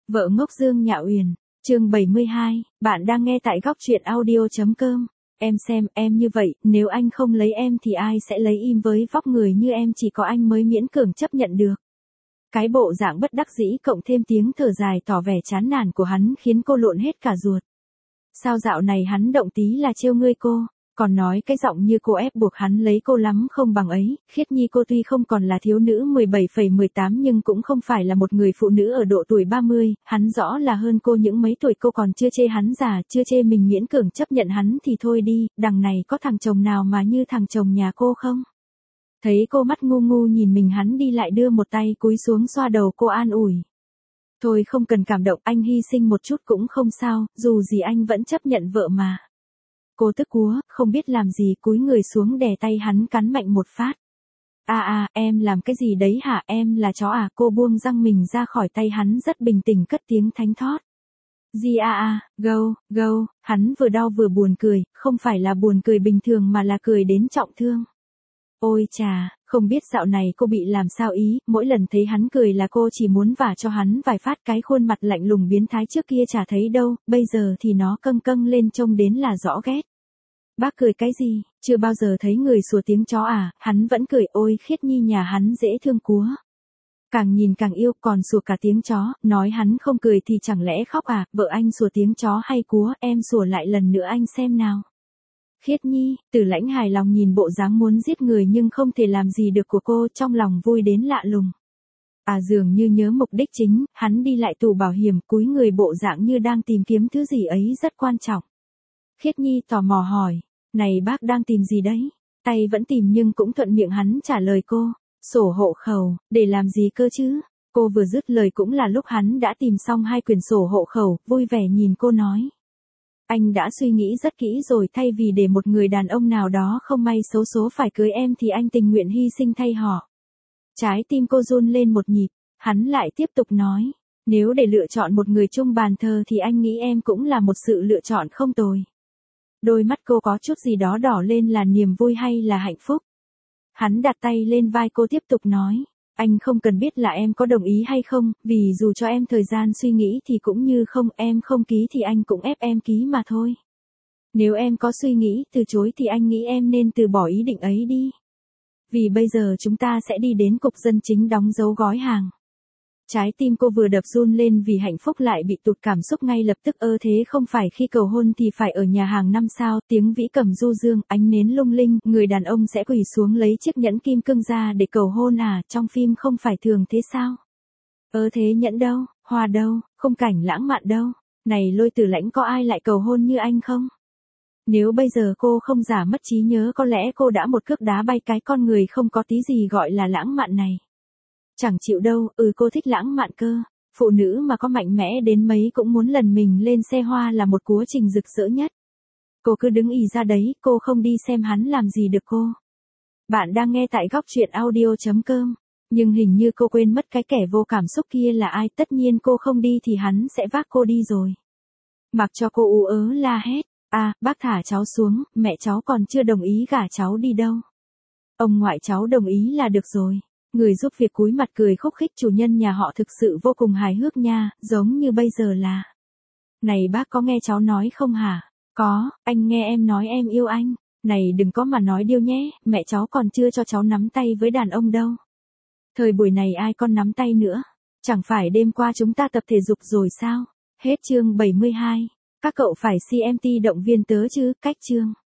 Vợ ngốc Dương Nhạ Uyển, chương 72, bạn đang nghe tại góc truyện audio.com. Em xem, em như vậy, nếu anh không lấy em thì ai sẽ lấy, im với vóc người như em chỉ có anh mới miễn cường chấp nhận được. Cái bộ dạng bất đắc dĩ cộng thêm tiếng thở dài tỏ vẻ chán nản của hắn khiến cô lộn hết cả ruột. Sao dạo này hắn động tí là trêu ngươi cô, còn nói cái giọng như cô ép buộc hắn lấy cô lắm không bằng ấy. Khiết Nhi cô tuy không còn là thiếu nữ 17,18 nhưng cũng không phải là một người phụ nữ ở độ tuổi 30, hắn rõ là hơn cô những mấy tuổi, cô còn chưa chê hắn già, chưa chê mình miễn cường chấp nhận hắn thì thôi đi, đằng này có thằng chồng nào mà như thằng chồng nhà cô không? Thấy cô mắt ngu ngu nhìn mình, hắn đi lại đưa một tay cúi xuống xoa đầu cô an ủi. Thôi không cần cảm động, anh hy sinh một chút cũng không sao, dù gì anh vẫn chấp nhận vợ mà. Cô tức cúa, không biết làm gì cúi người xuống đè tay hắn cắn mạnh một phát. Em làm cái gì đấy hả, em là chó à? Cô buông răng mình ra khỏi tay hắn rất bình tĩnh cất tiếng thánh thót. Gì go, hắn vừa đau vừa buồn cười, không phải là buồn cười bình thường mà là cười đến trọng thương. Ôi chà, không biết dạo này cô bị làm sao ý, mỗi lần thấy hắn cười là cô chỉ muốn vả cho hắn vài phát, cái khuôn mặt lạnh lùng biến thái trước kia chả thấy đâu, bây giờ thì nó câng câng lên trông đến là rõ ghét. Bác cười cái gì, chưa bao giờ thấy người sủa tiếng chó à? Hắn vẫn cười, ôi Khiết Nhi nhà hắn dễ thương cúa. Càng nhìn càng yêu, còn sủa cả tiếng chó, nói hắn không cười thì chẳng lẽ khóc à? Vợ anh sủa tiếng chó hay cúa, em sủa lại lần nữa anh xem nào. Khiết Nhi, Tử Lãnh hài lòng nhìn bộ dáng muốn giết người nhưng không thể làm gì được của cô, trong lòng vui đến lạ lùng. Dường như nhớ mục đích chính, hắn đi lại tủ bảo hiểm, cúi người bộ dạng như đang tìm kiếm thứ gì ấy rất quan trọng. Khiết Nhi tò mò hỏi, này bác đang tìm gì đấy? Tay vẫn tìm nhưng cũng thuận miệng hắn trả lời cô, sổ hộ khẩu, để làm gì cơ chứ? Cô vừa dứt lời cũng là lúc hắn đã tìm xong 2 quyển sổ hộ khẩu, vui vẻ nhìn cô nói. Anh đã suy nghĩ rất kỹ rồi, thay vì để một người đàn ông nào đó không may xấu số phải cưới em thì anh tình nguyện hy sinh thay họ. Trái tim cô run lên một nhịp, hắn lại tiếp tục nói, nếu để lựa chọn một người chung bàn thờ thì anh nghĩ em cũng là một sự lựa chọn không tồi. Đôi mắt cô có chút gì đó đỏ lên, là niềm vui hay là hạnh phúc? Hắn đặt tay lên vai cô tiếp tục nói, anh không cần biết là em có đồng ý hay không, vì dù cho em thời gian suy nghĩ thì cũng như không, em không ký thì anh cũng ép em ký mà thôi. Nếu em có suy nghĩ từ chối thì anh nghĩ em nên từ bỏ ý định ấy đi. Vì bây giờ chúng ta sẽ đi đến cục dân chính đóng dấu gói hàng. Trái tim cô vừa đập run lên vì hạnh phúc lại bị tụt cảm xúc ngay lập tức. Thế không phải khi cầu hôn thì phải ở nhà hàng 5 sao, tiếng vĩ cầm du dương, ánh nến lung linh, người đàn ông sẽ quỳ xuống lấy chiếc nhẫn kim cương ra để cầu hôn à? Trong phim không phải thường thế sao? Thế nhẫn đâu, hoa đâu, khung cảnh lãng mạn đâu? Này Lôi Tử Lãnh, có ai lại cầu hôn như anh không? Nếu bây giờ cô không giả mất trí nhớ có lẽ cô đã một cước đá bay cái con người không có tí gì gọi là lãng mạn này. Chẳng chịu đâu, cô thích lãng mạn cơ. Phụ nữ mà có mạnh mẽ đến mấy cũng muốn lần mình lên xe hoa là một quá trình rực rỡ nhất. Cô cứ đứng ì ra đấy, cô không đi xem hắn làm gì được cô. Bạn đang nghe tại góc truyện audio.com. Nhưng hình như cô quên mất cái kẻ vô cảm xúc kia là ai, tất nhiên cô không đi thì hắn sẽ vác cô đi rồi. Mặc cho cô ú ớ la hét, bác thả cháu xuống, mẹ cháu còn chưa đồng ý gả cháu đi đâu. Ông ngoại cháu đồng ý là được rồi. Người giúp việc cúi mặt cười khúc khích, chủ nhân nhà họ thực sự vô cùng hài hước nha, giống như bây giờ là. Này bác có nghe cháu nói không hả? Có, anh nghe em nói em yêu anh. Này đừng có mà nói điêu nhé, mẹ cháu còn chưa cho cháu nắm tay với đàn ông đâu. Thời buổi này ai con nắm tay nữa? Chẳng phải đêm qua chúng ta tập thể dục rồi sao? Hết chương 72. Các cậu phải CMT động viên tớ chứ, cách chương.